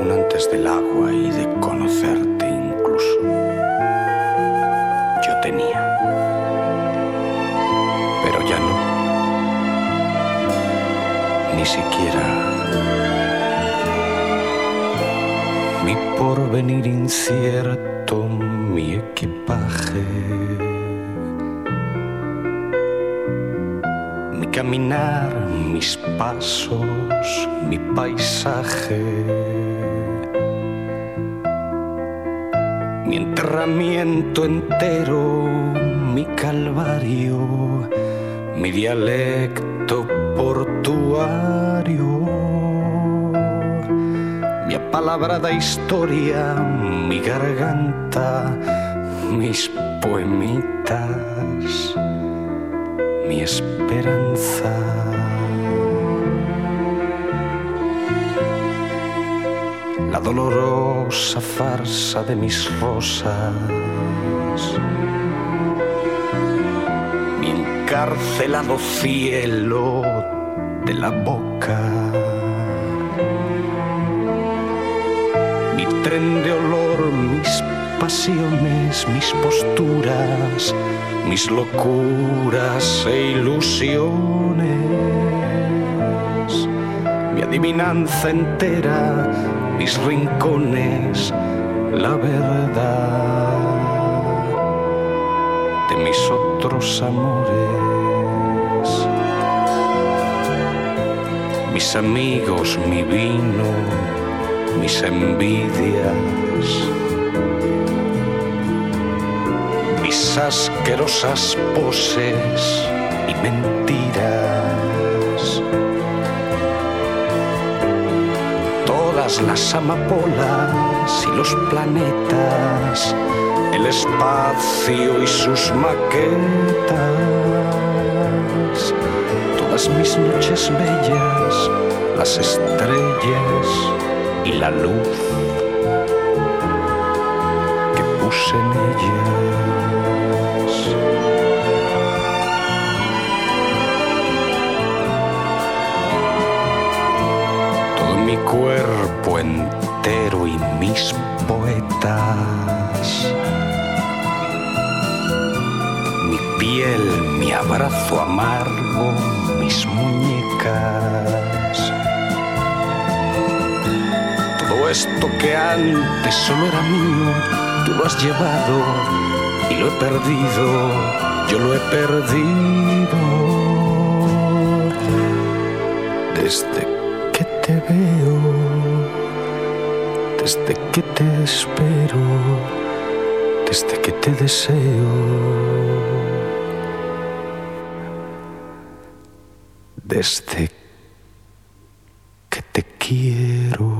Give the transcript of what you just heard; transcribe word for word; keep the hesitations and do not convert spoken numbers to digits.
aún antes del agua y de conocerte incluso. Yo tenía, pero ya no. Ni siquiera mi porvenir incierto, mi equipaje, mi caminar, mis pasos, mi paisaje, mi enterramiento entero, mi calvario, mi dialecto portuario, mi apalabrada historia, mi garganta, mis poemitas, mi esperanza. La dolorosa farsa de mis rosas, mi encarcelado cielo de la boca, mi tren de olor, mis pasiones, mis posturas, mis locuras e ilusiones, mi adivinanza entera, mis rincones, la verdad de mis otros amores, mis amigos, mi vino, mis envidias, mis asquerosas poses y mentiras, todas las amapolas y los planetas, el espacio y sus maquetas, todas mis noches bellas, las estrellas y la luz que puse en ellas. Todo mi cuerpo entero y mis poetas, mi piel, mi abrazo amargo, mis muñecas, todo esto que antes solo era mío, tú lo has llevado y lo he perdido, yo lo he perdido. Desde que te veo, desde que te espero, desde que te deseo, desde que te quiero.